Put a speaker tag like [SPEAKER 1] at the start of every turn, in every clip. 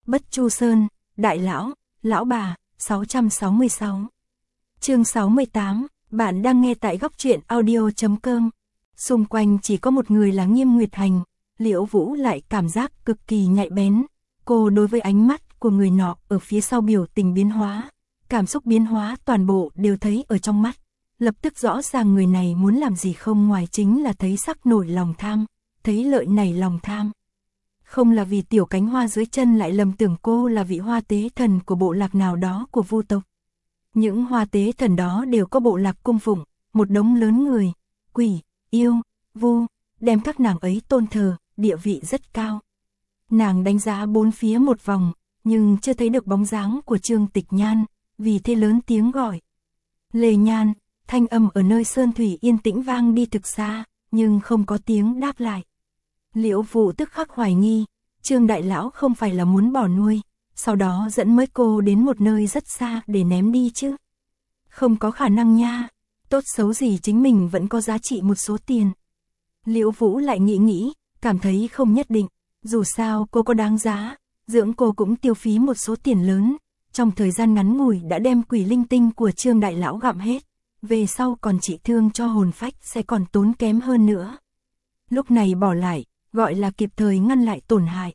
[SPEAKER 1] Bất Chu Sơn, Đại Lão, Lão Bà, 666. Chương 68, bạn đang nghe tại góc truyện audio.com. Xung quanh chỉ có một người là Nghiêm Nguyệt Hành, Liễu Vũ lại cảm giác cực kỳ nhạy bén. Cô đối với ánh mắt của người nọ ở phía sau biểu tình biến hóa, cảm xúc biến hóa toàn bộ đều thấy ở trong mắt. Lập tức rõ ràng người này muốn làm gì không ngoài chính là thấy sắc nổi lòng tham, thấy lợi nảy lòng tham. Không là vì tiểu cánh hoa dưới chân lại lầm tưởng cô là vị hoa tế thần của bộ lạc nào đó của Vu tộc. Những hoa tế thần đó đều có bộ lạc cung phụng, một đống lớn người, quỷ, yêu, vu, đem các nàng ấy tôn thờ, địa vị rất cao. Nàng đánh giá bốn phía một vòng, nhưng chưa thấy được bóng dáng của Trương Tịch Nhan, vì thế lớn tiếng gọi. Lê Nhan, thanh âm ở nơi sơn thủy yên tĩnh vang đi thực xa, nhưng không có tiếng đáp lại. Liễu Vũ tức khắc hoài nghi, Trương Đại Lão không phải là muốn bỏ nuôi, sau đó dẫn mới cô đến một nơi rất xa để ném đi chứ. Không có khả năng nha, tốt xấu gì chính mình vẫn có giá trị một số tiền. Liễu Vũ lại nghĩ, cảm thấy không nhất định, dù sao cô có đáng giá, dưỡng cô cũng tiêu phí một số tiền lớn, trong thời gian ngắn ngủi đã đem quỷ linh tinh của Trương Đại Lão gặm hết, về sau còn trị thương cho hồn phách sẽ còn tốn kém hơn nữa. Lúc này bỏ lại, gọi là kịp thời ngăn lại tổn hại.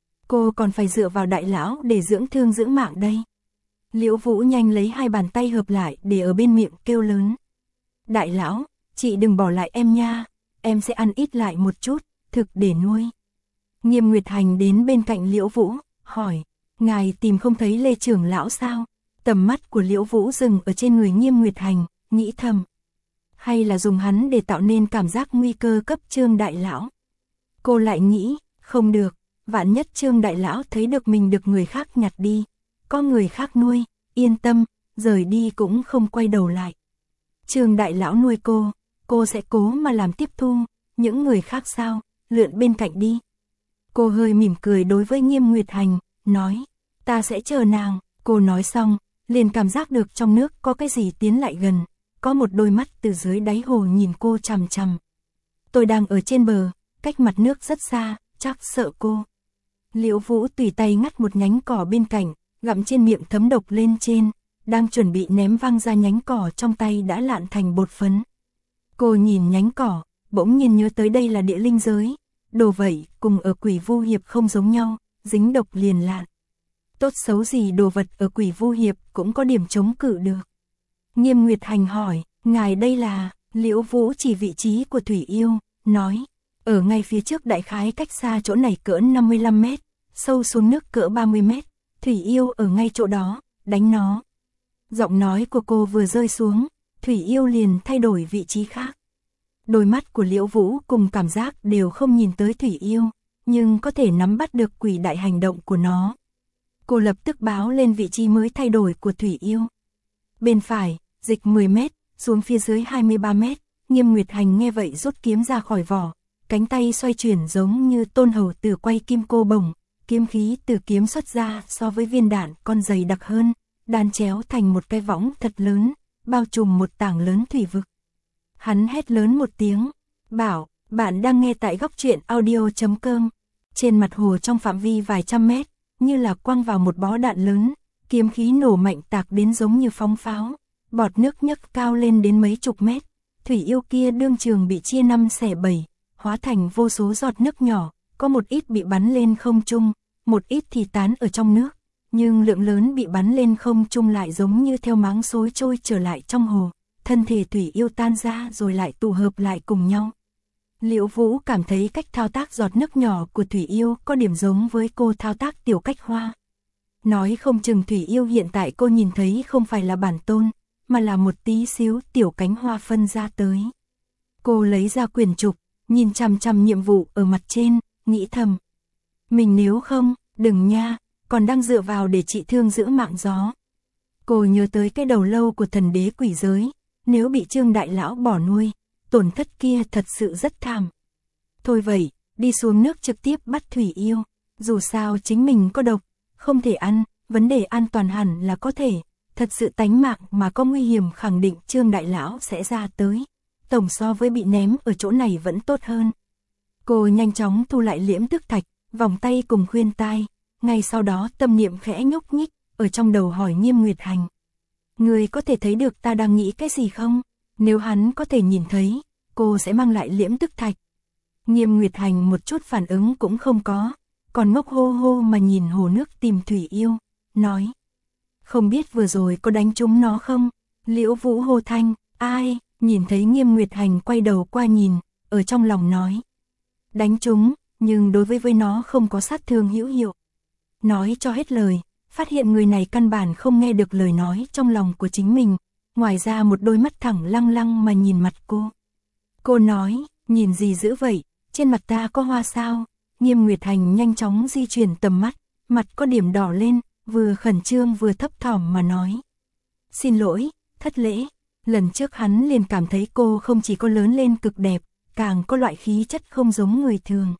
[SPEAKER 1] Cô còn phải dựa vào Đại Lão để dưỡng thương dưỡng mạng đây. Liễu Vũ nhanh lấy hai bàn tay hợp lại để ở bên miệng kêu lớn. Đại Lão, chị đừng bỏ lại em nha, em sẽ ăn ít lại một chút, thực để nuôi. Nghiêm Nguyệt Hành đến bên cạnh Liễu Vũ, hỏi, ngài tìm không thấy Lê trưởng lão sao? Tầm mắt của Liễu Vũ dừng ở trên người Nghiêm Nguyệt Hành, nghĩ thầm. Hay là dùng hắn để tạo nên cảm giác nguy cơ cấp Trương Đại Lão? Cô lại nghĩ, không được, vạn nhất Trương Đại Lão thấy được mình được người khác nhặt đi, có người khác nuôi, yên tâm, rời đi cũng không quay đầu lại. Trương Đại Lão nuôi cô sẽ cố mà làm tiếp thu, những người khác sao, lượn bên cạnh đi. Cô hơi mỉm cười đối với Nghiêm Nguyệt Hành, nói, ta sẽ chờ nàng. Cô nói xong, liền cảm giác được trong nước có cái gì tiến lại gần, có một đôi mắt từ dưới đáy hồ nhìn cô chằm chằm. Tôi đang ở trên bờ, cách mặt nước rất xa, chắc sợ cô. Liễu Vũ tùy tay ngắt một nhánh cỏ bên cạnh, gặm trên miệng thấm độc lên trên, đang chuẩn bị ném văng ra nhánh cỏ trong tay đã lạn thành bột phấn. Cô nhìn nhánh cỏ, bỗng nhiên nhớ tới đây là địa linh giới, đồ vậy cùng ở Quỷ Vu Hiệp không giống nhau, dính độc liền lạn. Tốt xấu gì đồ vật ở Quỷ Vu Hiệp cũng có điểm chống cự được. Nghiêm Nguyệt Hành hỏi, ngài đây là? Liễu Vũ chỉ vị trí của Thủy Yêu, nói, ở ngay phía trước đại khái cách xa chỗ này cỡ 55 mét, sâu xuống nước cỡ 30 mét, Thủy Yêu ở ngay chỗ đó, đánh nó. Giọng nói của cô vừa rơi xuống, Thủy Yêu liền thay đổi vị trí khác. Đôi mắt của Liễu Vũ cùng cảm giác đều không nhìn tới Thủy Yêu, nhưng có thể nắm bắt được quỷ đại hành động của nó. Cô lập tức báo lên vị trí mới thay đổi của Thủy Yêu. Bên phải, dịch 10 mét, xuống phía dưới 23 mét, Nghiêm Nguyệt Hành nghe vậy rút kiếm ra khỏi vỏ, cánh tay xoay chuyển giống như Tôn Hầu Tử quay kim cô bổng, kiếm khí từ kiếm xuất ra so với viên đạn còn dày đặc hơn, đan chéo thành một cái võng thật lớn, bao trùm một tảng lớn thủy vực. Hắn hét lớn một tiếng, bảo, bạn đang nghe tại góc truyện audio.com. Trên mặt hồ trong phạm vi vài trăm mét, như là quăng vào một bó đạn lớn, kiếm khí nổ mạnh tạc đến giống như phóng pháo, bọt nước nhấc cao lên đến mấy chục mét. Thủy Yêu kia đương trường bị chia 5 xẻ 7, hóa thành vô số giọt nước nhỏ, có một ít bị bắn lên không trung, một ít thì tán ở trong nước, nhưng lượng lớn bị bắn lên không trung lại giống như theo máng xối trôi trở lại trong hồ, thân thể Thủy Yêu tan ra rồi lại tụ hợp lại cùng nhau. Liễu Vũ cảm thấy cách thao tác giọt nước nhỏ của Thủy Yêu có điểm giống với cô thao tác tiểu cách hoa. Nói không chừng Thủy Yêu hiện tại cô nhìn thấy không phải là bản tôn, mà là một tí xíu tiểu cánh hoa phân ra tới. Cô lấy ra quyển trục, nhìn chằm chằm nhiệm vụ ở mặt trên, nghĩ thầm. Mình nếu không, đừng nha, còn đang dựa vào để trị thương giữ mạng gió. Cô nhớ tới cái đầu lâu của thần đế quỷ giới, nếu bị Trương Đại Lão bỏ nuôi, tổn thất kia thật sự rất thảm. Thôi vậy, đi xuống nước trực tiếp bắt Thủy Yêu, dù sao chính mình có độc, không thể ăn, vấn đề an toàn hẳn là có thể, thật sự tánh mạng mà có nguy hiểm khẳng định Trương Đại Lão sẽ ra tới, tổng so với bị ném ở chỗ này vẫn tốt hơn. Cô nhanh chóng thu lại liễm tức thạch, vòng tay cùng khuyên tai, ngay sau đó tâm niệm khẽ nhúc nhích, ở trong đầu hỏi Nghiêm Nguyệt Hành. Người có thể thấy được ta đang nghĩ cái gì không? Nếu hắn có thể nhìn thấy, cô sẽ mang lại liễm tức thạch. Nghiêm Nguyệt Hành một chút phản ứng cũng không có, còn ngốc hô hô mà nhìn hồ nước tìm Thủy Yêu, nói. Không biết vừa rồi có đánh trúng nó không? Liễu Vũ hô thanh, ai? Nhìn thấy Nghiêm Nguyệt Hành quay đầu qua nhìn, ở trong lòng nói. Đánh trúng, nhưng đối với nó không có sát thương hữu hiệu. Nói cho hết lời, phát hiện người này căn bản không nghe được lời nói trong lòng của chính mình, ngoài ra một đôi mắt thẳng lăng lăng mà nhìn mặt cô. Cô nói, nhìn gì dữ vậy, trên mặt ta có hoa sao? Nghiêm Nguyệt Hành nhanh chóng di chuyển tầm mắt, mặt có điểm đỏ lên, vừa khẩn trương vừa thấp thỏm mà nói. Xin lỗi, thất lễ. Lần trước hắn liền cảm thấy cô không chỉ có lớn lên cực đẹp, càng có loại khí chất không giống người thường.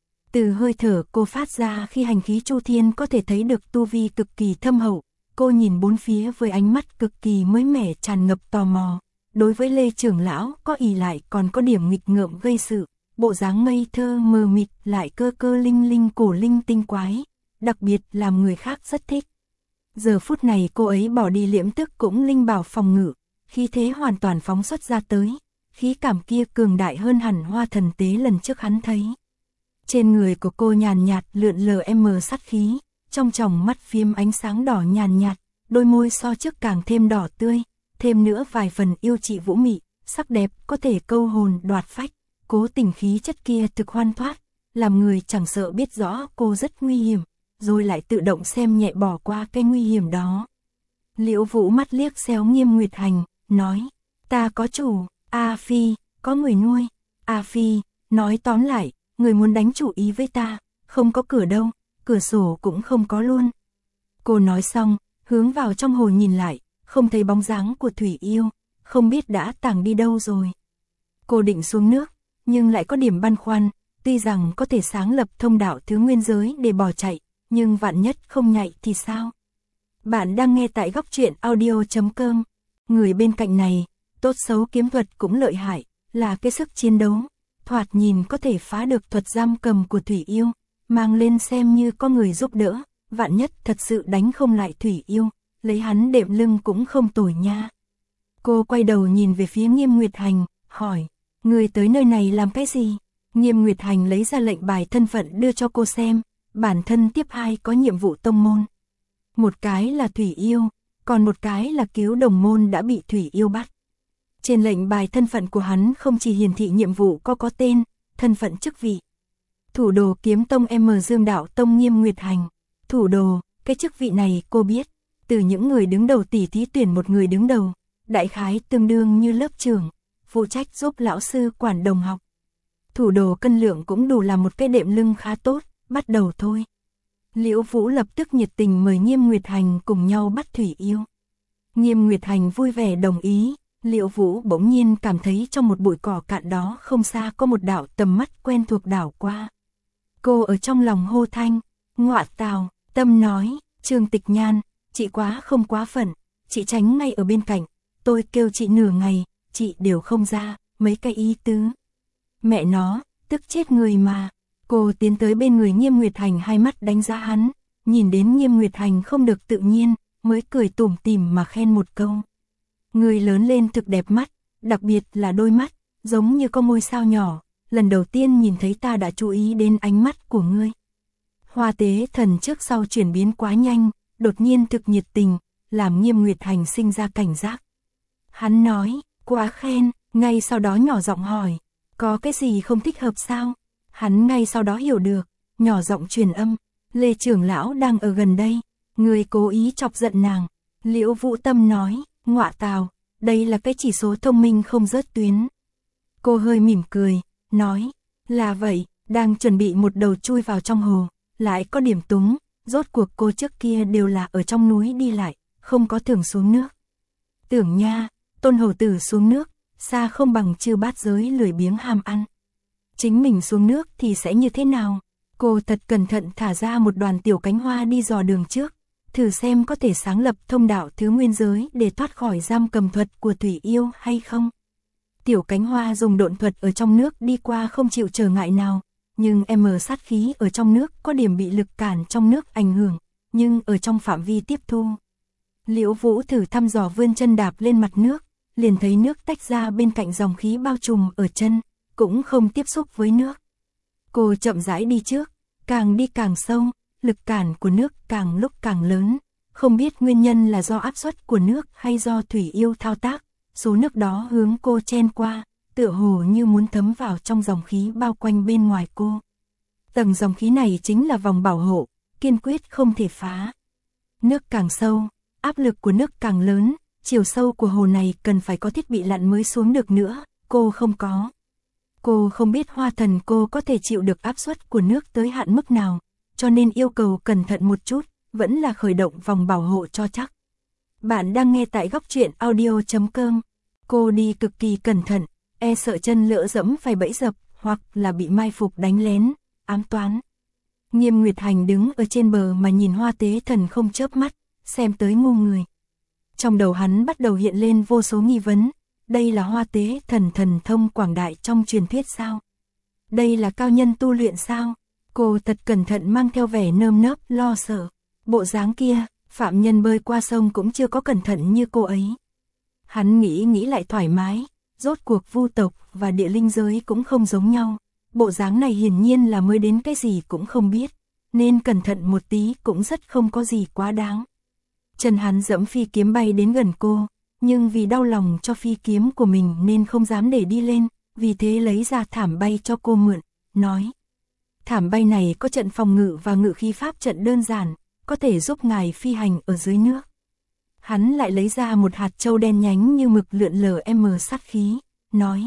[SPEAKER 1] Từ hơi thở cô phát ra khi hành khí chu thiên có thể thấy được tu vi cực kỳ thâm hậu. Cô nhìn bốn phía với ánh mắt cực kỳ mới mẻ tràn ngập tò mò. Đối với Lê trưởng lão có ỷ lại còn có điểm nghịch ngợm gây sự. Bộ dáng ngây thơ mờ mịt lại cơ cơ linh linh cổ linh tinh quái. Đặc biệt làm người khác rất thích. Giờ phút này cô ấy bỏ đi liễm tức cũng linh bảo phòng ngự. Khí thế hoàn toàn phóng xuất ra tới. Khí cảm kia cường đại hơn hẳn hoa thần tế lần trước hắn thấy. Trên người của cô nhàn nhạt lượn lờ sát khí, trong tròng mắt phím ánh sáng đỏ nhàn nhạt, đôi môi so trước càng thêm đỏ tươi, thêm nữa vài phần yêu chị vũ mị, sắc đẹp có thể câu hồn đoạt phách, cố tình khí chất kia thực hoan thoát, làm người chẳng sợ biết rõ cô rất nguy hiểm, rồi lại tự động xem nhẹ bỏ qua cái nguy hiểm đó. Liễu Vũ mắt liếc xéo Nghiêm Nguyệt Hành, nói, ta có chủ, A Phi, có người nuôi, A Phi, nói tóm lại, người muốn đánh chủ ý với ta, không có cửa đâu, cửa sổ cũng không có luôn. Cô nói xong, hướng vào trong hồ nhìn lại, không thấy bóng dáng của Thủy Yêu, không biết đã tàng đi đâu rồi. Cô định xuống nước, nhưng lại có điểm băn khoăn, tuy rằng có thể sáng lập thông đạo thứ nguyên giới để bỏ chạy, nhưng vạn nhất không nhạy thì sao? Bạn đang nghe tại góc truyện audio.com. Người bên cạnh này, tốt xấu kiếm thuật cũng lợi hại, là cái sức chiến đấu. Thoạt nhìn có thể phá được thuật giam cầm của Thủy Yêu, mang lên xem như có người giúp đỡ, vạn nhất thật sự đánh không lại Thủy Yêu, lấy hắn đệm lưng cũng không tồi nha. Cô quay đầu nhìn về phía Nghiêm Nguyệt Hành, hỏi, người tới nơi này làm cái gì? Nghiêm Nguyệt Hành lấy ra lệnh bài thân phận đưa cho cô xem, bản thân tiếp 2 có nhiệm vụ tông môn. Một cái là Thủy Yêu, còn một cái là cứu đồng môn đã bị Thủy Yêu bắt. Trên lệnh bài thân phận của hắn không chỉ hiển thị nhiệm vụ có tên, thân phận chức vị. Thủ đồ kiếm tông Dương Đạo Tông Nghiêm Nguyệt Hành. Thủ đồ, cái chức vị này cô biết, từ những người đứng đầu tỉ thí tuyển một người đứng đầu, đại khái tương đương như lớp trưởng, phụ trách giúp lão sư quản đồng học. Thủ đồ cân lượng cũng đủ làm một cái đệm lưng khá tốt, bắt đầu thôi. Liễu Vũ lập tức nhiệt tình mời Nghiêm Nguyệt Hành cùng nhau bắt Thủy Yêu. Nghiêm Nguyệt Hành vui vẻ đồng ý. Liễu Vũ bỗng nhiên cảm thấy trong một bụi cỏ cạn đó không xa có một đạo tầm mắt quen thuộc đảo qua. Cô ở trong lòng hô thanh, ngọa tào, tâm nói, Trương Tịch Nhan, chị quá không quá phận, chị tránh ngay ở bên cạnh, tôi kêu chị nửa ngày, chị đều không ra, mấy cái ý tứ. Mẹ nó, tức chết người mà. Cô tiến tới bên người Nghiêm Nguyệt Hành, hai mắt đánh giá hắn, nhìn đến Nghiêm Nguyệt Hành không được tự nhiên, mới cười tủm tỉm mà khen một câu. Người lớn lên thực đẹp mắt, đặc biệt là đôi mắt, giống như có ngôi sao nhỏ, lần đầu tiên nhìn thấy ta đã chú ý đến ánh mắt của ngươi. Hoa Tế Thần trước sau chuyển biến quá nhanh, đột nhiên thực nhiệt tình, làm Nghiêm Nguyệt Hành sinh ra cảnh giác. Hắn nói, quá khen, ngay sau đó nhỏ giọng hỏi, có cái gì không thích hợp sao? Hắn ngay sau đó hiểu được, nhỏ giọng truyền âm, Lê trưởng lão đang ở gần đây, người cố ý chọc giận nàng. Liễu Vũ Tâm nói, ngọa tào, đây là cái chỉ số thông minh không rớt tuyến. Cô hơi mỉm cười, nói, là vậy, đang chuẩn bị một đầu chui vào trong hồ, lại có điểm túng, rốt cuộc cô trước kia đều là ở trong núi đi lại, không có thường xuống nước. Tưởng nha, Tôn hầu tử xuống nước, xa không bằng Chư Bát Giới lười biếng ham ăn. Chính mình xuống nước thì sẽ như thế nào? Cô thật cẩn thận thả ra một đoàn tiểu cánh hoa đi dò đường trước, thử xem có thể sáng lập thông đạo thứ nguyên giới để thoát khỏi giam cầm thuật của Thủy Yêu hay không. Tiểu cánh hoa dùng độn thuật ở trong nước đi qua không chịu trở ngại nào, nhưng sát khí ở trong nước có điểm bị lực cản trong nước ảnh hưởng, nhưng ở trong phạm vi tiếp thu. Liễu Vũ thử thăm dò vươn chân đạp lên mặt nước, liền thấy nước tách ra bên cạnh dòng khí bao trùm ở chân, cũng không tiếp xúc với nước. Cô chậm rãi đi trước, càng đi càng sâu, lực cản của nước càng lúc càng lớn, không biết nguyên nhân là do áp suất của nước hay do thủy yêu thao tác, số nước đó hướng cô chen qua, tựa hồ như muốn thấm vào trong dòng khí bao quanh bên ngoài cô. Tầng dòng khí này chính là vòng bảo hộ, kiên quyết không thể phá. Nước càng sâu, áp lực của nước càng lớn, chiều sâu của hồ này cần phải có thiết bị lặn mới xuống được nữa, cô không có. Cô không biết Hoa Thần cô có thể chịu được áp suất của nước tới hạn mức nào, cho nên yêu cầu cẩn thận một chút, vẫn là khởi động vòng bảo hộ cho chắc. Bạn đang nghe tại góc truyện audio.com. Cô đi cực kỳ cẩn thận, e sợ chân lỡ dẫm phải bẫy dập, hoặc là bị mai phục đánh lén, ám toán. Nghiêm Nguyệt Hành đứng ở trên bờ mà nhìn Hoa Tế Thần không chớp mắt, xem tới ngu người. Trong đầu hắn bắt đầu hiện lên vô số nghi vấn, đây là Hoa Tế Thần thần thông quảng đại trong truyền thuyết sao? Đây là cao nhân tu luyện sao? Cô thật cẩn thận mang theo vẻ nơm nớp lo sợ. Bộ dáng kia, phạm nhân bơi qua sông cũng chưa có cẩn thận như cô ấy. Hắn nghĩ lại thoải mái, rốt cuộc vu tộc và địa linh giới cũng không giống nhau. Bộ dáng này hiển nhiên là mới đến cái gì cũng không biết, nên cẩn thận một tí cũng rất không có gì quá đáng. Chân hắn dẫm phi kiếm bay đến gần cô, nhưng vì đau lòng cho phi kiếm của mình nên không dám để đi lên, vì thế lấy ra thảm bay cho cô mượn, nói. Thảm bay này có trận phòng ngự và ngự khí pháp trận đơn giản, có thể giúp ngài phi hành ở dưới nước. Hắn lại lấy ra một hạt châu đen nhánh như mực lượn lờ sát khí, nói.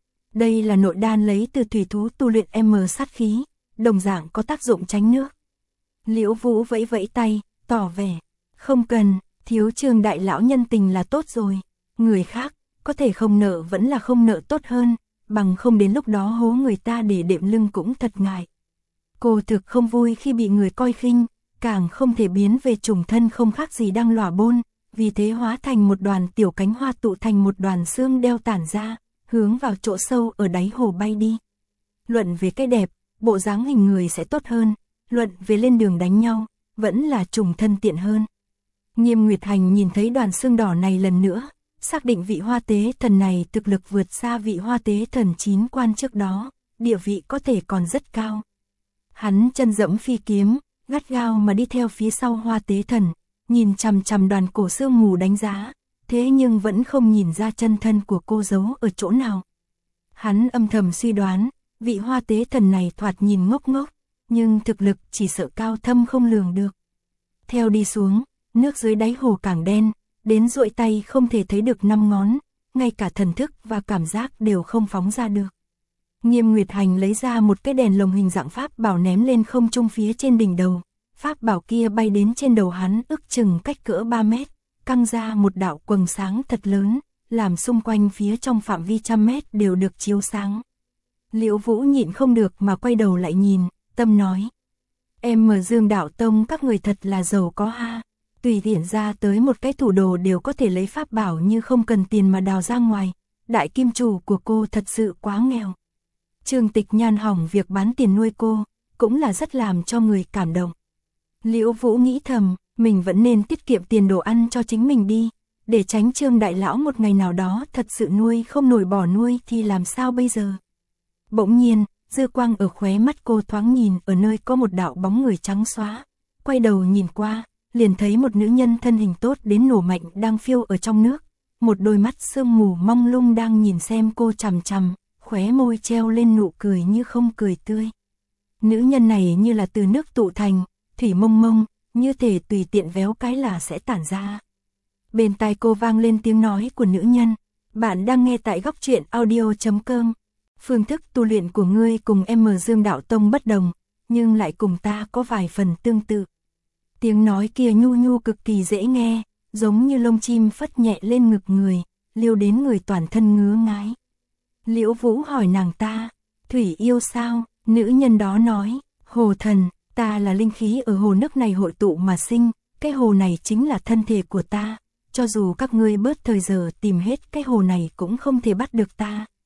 [SPEAKER 1] Đây là nội đan lấy từ thủy thú tu luyện sát khí, đồng dạng có tác dụng tránh nước. Liễu Vũ vẫy vẫy tay, tỏ vẻ. Không cần, thiếu Trương đại lão nhân tình là tốt rồi. Người khác, có thể không nợ vẫn là không nợ tốt hơn, bằng không đến lúc đó hố người ta để đệm lưng cũng thật ngại. Cô thực không vui khi bị người coi khinh, càng không thể biến về trùng thân không khác gì đang lỏa bôn, vì thế hóa thành một đoàn tiểu cánh hoa tụ thành một đoàn xương đeo tản ra, hướng vào chỗ sâu ở đáy hồ bay đi. Luận về cái đẹp, bộ dáng hình người sẽ tốt hơn, luận về lên đường đánh nhau, vẫn là trùng thân tiện hơn. Nghiêm Nguyệt Hành nhìn thấy đoàn xương đỏ này lần nữa, xác định vị Hoa Tế Thần này thực lực vượt xa vị Hoa Tế Thần 9 quan trước đó, địa vị có thể còn rất cao. Hắn chân dẫm phi kiếm, gắt gao mà đi theo phía sau Hoa Tế Thần, nhìn chằm chằm đoàn cổ sương mù đánh giá, thế nhưng vẫn không nhìn ra chân thân của cô giấu ở chỗ nào. Hắn âm thầm suy đoán, vị Hoa Tế Thần này thoạt nhìn ngốc ngốc, nhưng thực lực chỉ sợ cao thâm không lường được. Theo đi xuống, nước dưới đáy hồ càng đen, đến duỗi tay không thể thấy được 5 ngón, ngay cả thần thức và cảm giác đều không phóng ra được. Nghiêm Nguyệt Hành lấy ra một cái đèn lồng hình dạng pháp bảo ném lên không trung phía trên đỉnh đầu. Pháp bảo kia bay đến trên đầu hắn ước chừng cách cỡ 3 mét, căng ra một đạo quầng sáng thật lớn, làm xung quanh phía trong phạm vi 100 mét đều được chiếu sáng. Liễu Vũ nhịn không được mà quay đầu lại nhìn, tâm nói. Em mở Dương Đạo Tông các người thật là giàu có ha, tùy tiện ra tới một cái thủ đồ đều có thể lấy pháp bảo như không cần tiền mà đào ra ngoài, đại kim chủ của cô thật sự quá nghèo. Trương Tịch Nhan hỏng việc bán tiền nuôi cô, cũng là rất làm cho người cảm động. Liễu Vũ nghĩ thầm, mình vẫn nên tiết kiệm tiền đồ ăn cho chính mình đi, để tránh Trương đại lão một ngày nào đó thật sự nuôi không nổi bỏ nuôi thì làm sao bây giờ. Bỗng nhiên, dư quang ở khóe mắt cô thoáng nhìn ở nơi có một đạo bóng người trắng xóa, quay đầu nhìn qua, liền thấy một nữ nhân thân hình tốt đến nổ mạnh đang phiêu ở trong nước, một đôi mắt sương mù mông lung đang nhìn xem cô chằm chằm, khóe môi treo lên nụ cười như không cười tươi. Nữ nhân này như là từ nước tụ thành, thủy mông mông, như thể tùy tiện véo cái là sẽ tản ra. Bên tai cô vang lên tiếng nói của nữ nhân, bạn đang nghe tại góc truyện audio.com. Phương thức tu luyện của ngươi cùng em Dương Đạo Tông bất đồng, nhưng lại cùng ta có vài phần tương tự. Tiếng nói kia nhu nhu cực kỳ dễ nghe, giống như lông chim phất nhẹ lên ngực người, liêu đến người toàn thân ngứa ngái. Liễu Vũ hỏi nàng ta, thủy yêu sao? Nữ nhân đó nói, hồ thần, ta là linh khí ở hồ nước này hội tụ mà sinh, cái hồ này chính là thân thể của ta, cho dù các ngươi bớt thời giờ tìm hết cái hồ này cũng không thể bắt được ta.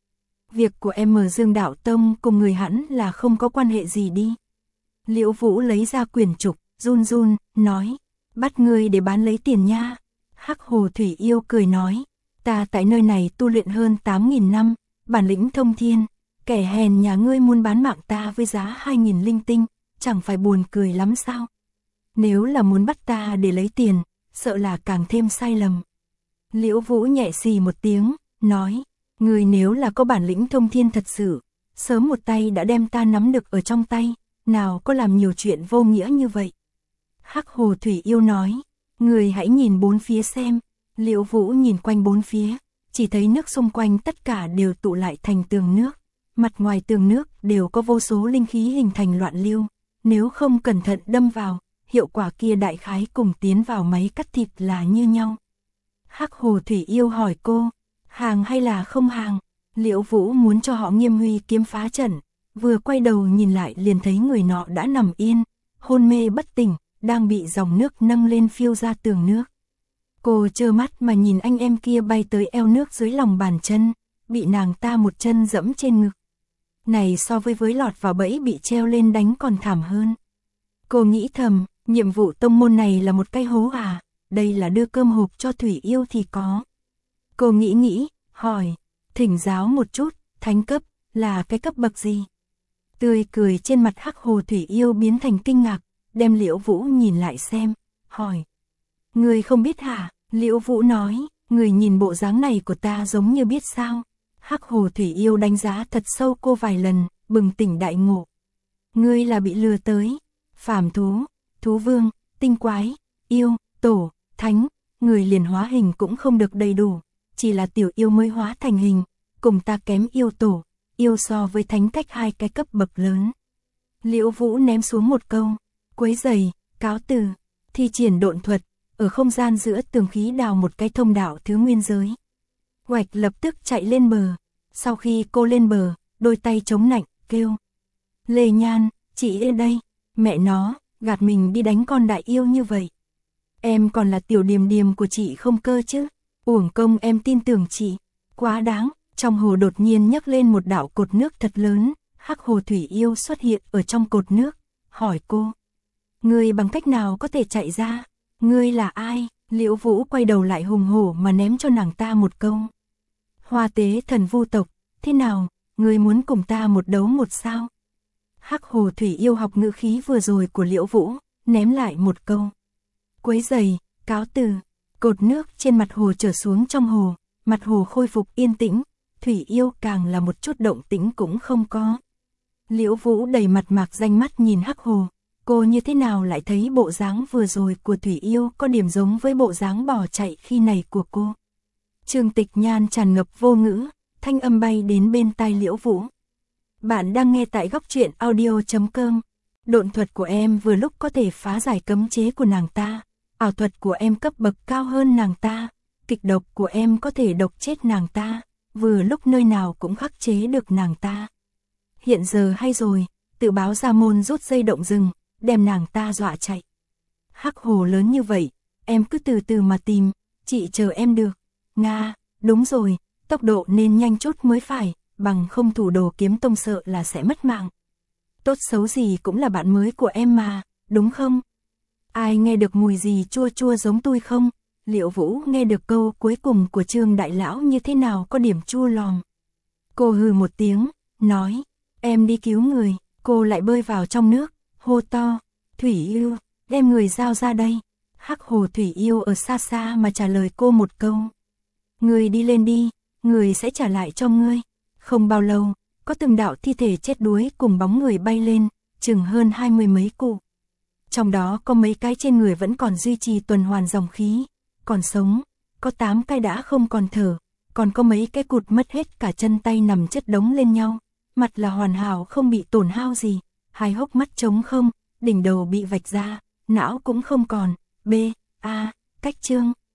[SPEAKER 1] Việc của em ở Dương Đạo Tông cùng người hẳn là không có quan hệ gì đi. Liễu Vũ lấy ra quyển trục, run run, nói, bắt ngươi để bán lấy tiền nha. Hắc Hồ Thủy Yêu cười nói, ta tại nơi này tu luyện hơn 8.000 năm, bản lĩnh thông thiên, kẻ hèn nhà ngươi muốn bán mạng ta với giá 2.000 linh tinh, chẳng phải buồn cười lắm sao? Nếu là muốn bắt ta để lấy tiền, sợ là càng thêm sai lầm. Liễu Vũ nhẹ xì một tiếng, nói, ngươi nếu là có bản lĩnh thông thiên thật sự, sớm một tay đã đem ta nắm được ở trong tay, nào có làm nhiều chuyện vô nghĩa như vậy. Hắc Hồ Thủy Yêu nói, ngươi hãy nhìn bốn phía xem. Liễu Vũ nhìn quanh bốn phía, chỉ thấy nước xung quanh tất cả đều tụ lại thành tường nước. Mặt ngoài tường nước đều có vô số linh khí hình thành loạn lưu, nếu không cẩn thận đâm vào, hiệu quả kia đại khái cùng tiến vào máy cắt thịt là như nhau. Hắc Hồ Thủy Yêu hỏi cô, hàng hay là không hàng? Liễu Vũ muốn cho họ Nghiêm Huy kiếm phá trận, vừa quay đầu nhìn lại liền thấy người nọ đã nằm yên, hôn mê bất tỉnh, đang bị dòng nước nâng lên phiêu ra tường nước. Cô trơ mắt mà nhìn anh em kia bay tới eo nước dưới lòng bàn chân, bị nàng ta một chân dẫm trên ngực. Này so với lọt vào bẫy bị treo lên đánh còn thảm hơn. Cô nghĩ thầm, nhiệm vụ tông môn này là một cái hố à, đây là đưa cơm hộp cho Thủy Yêu thì có. Cô nghĩ, hỏi, thỉnh giáo một chút, thánh cấp, là cái cấp bậc gì? Tươi cười trên mặt Hắc Hồ Thủy Yêu biến thành kinh ngạc, đem Liễu Vũ nhìn lại xem, hỏi. Người không biết hả? Liễu Vũ nói, người nhìn bộ dáng này của ta giống như biết sao. Hắc Hồ Thủy Yêu đánh giá thật sâu cô vài lần, bừng tỉnh đại ngộ. Ngươi là bị lừa tới. Phàm thú, thú vương, tinh quái, yêu, tổ, thánh, người liền hóa hình cũng không được đầy đủ, chỉ là tiểu yêu mới hóa thành hình, cùng ta kém yêu tổ, yêu so với thánh cách 2 cái cấp bậc lớn. Liễu Vũ ném xuống một câu, quấy giày, cáo từ, thi triển độn thuật, ở không gian giữa tường khí đào một cái thông đạo thứ nguyên giới. Hoạch lập tức chạy lên bờ, sau khi cô lên bờ, đôi tay chống nạnh, kêu. Lê Nhan, chị ở đây, mẹ nó, gạt mình đi đánh con đại yêu như vậy. Em còn là tiểu điềm điềm của chị không cơ chứ, uổng công em tin tưởng chị, quá đáng. Trong hồ đột nhiên nhấc lên một đạo cột nước thật lớn, Hắc Hồ Thủy Yêu xuất hiện ở trong cột nước, hỏi cô. Ngươi bằng cách nào có thể chạy ra? Ngươi là ai? Liễu Vũ quay đầu lại hùng hổ mà ném cho nàng ta một câu. Hoa Tế Thần Vu tộc, thế nào, ngươi muốn cùng ta một đấu một sao? Hắc Hồ Thủy Yêu học ngữ khí vừa rồi của Liễu Vũ, ném lại một câu. Quấy giày, cáo từ, cột nước trên mặt hồ trở xuống trong hồ, mặt hồ khôi phục yên tĩnh, Thủy Yêu càng là một chút động tĩnh cũng không có. Liễu Vũ đầy mặt mạc danh mắt nhìn Hắc Hồ, cô như thế nào lại thấy bộ dáng vừa rồi của Thủy Yêu có điểm giống với bộ dáng bỏ chạy khi này của cô. Trương Tịch Nhan tràn ngập vô ngữ, thanh âm bay đến bên tai Liễu Vũ. Bạn đang nghe tại góc truyện audio.com. Độn thuật của em vừa lúc có thể phá giải cấm chế của nàng ta, ảo thuật của em cấp bậc cao hơn nàng ta, kịch độc của em có thể độc chết nàng ta, vừa lúc nơi nào cũng khắc chế được nàng ta. Hiện giờ hay rồi, tự báo ra môn rút dây động rừng, đem nàng ta dọa chạy. Hắc Hồ lớn như vậy, em cứ từ từ mà tìm, chị chờ em được. Nga, đúng rồi, tốc độ nên nhanh chút mới phải, bằng không Thủ Đồ Kiếm Tông sợ là sẽ mất mạng. Tốt xấu gì cũng là bạn mới của em mà, đúng không? Ai nghe được mùi gì chua chua giống tôi không? Liễu Vũ nghe được câu cuối cùng của Trương Đại Lão như thế nào có điểm chua lòm. Cô hừ một tiếng, nói, em đi cứu người, cô lại bơi vào trong nước, hô to, Thủy Yêu, đem người giao ra đây. Hắc Hồ Thủy Yêu ở xa xa mà trả lời cô một câu. Người đi lên đi, người sẽ trả lại cho ngươi. Không bao lâu, có từng đạo thi thể chết đuối cùng bóng người bay lên, chừng hơn 20 mấy cụ. Trong đó có mấy cái trên người vẫn còn duy trì tuần hoàn dòng khí, còn sống, có 8 cái đã không còn thở, còn có mấy cái cụt mất hết cả chân tay nằm chất đống lên nhau, mặt là hoàn hảo không bị tổn hao gì, hai hốc mắt trống không, đỉnh đầu bị vạch ra, não cũng không còn, cách Trương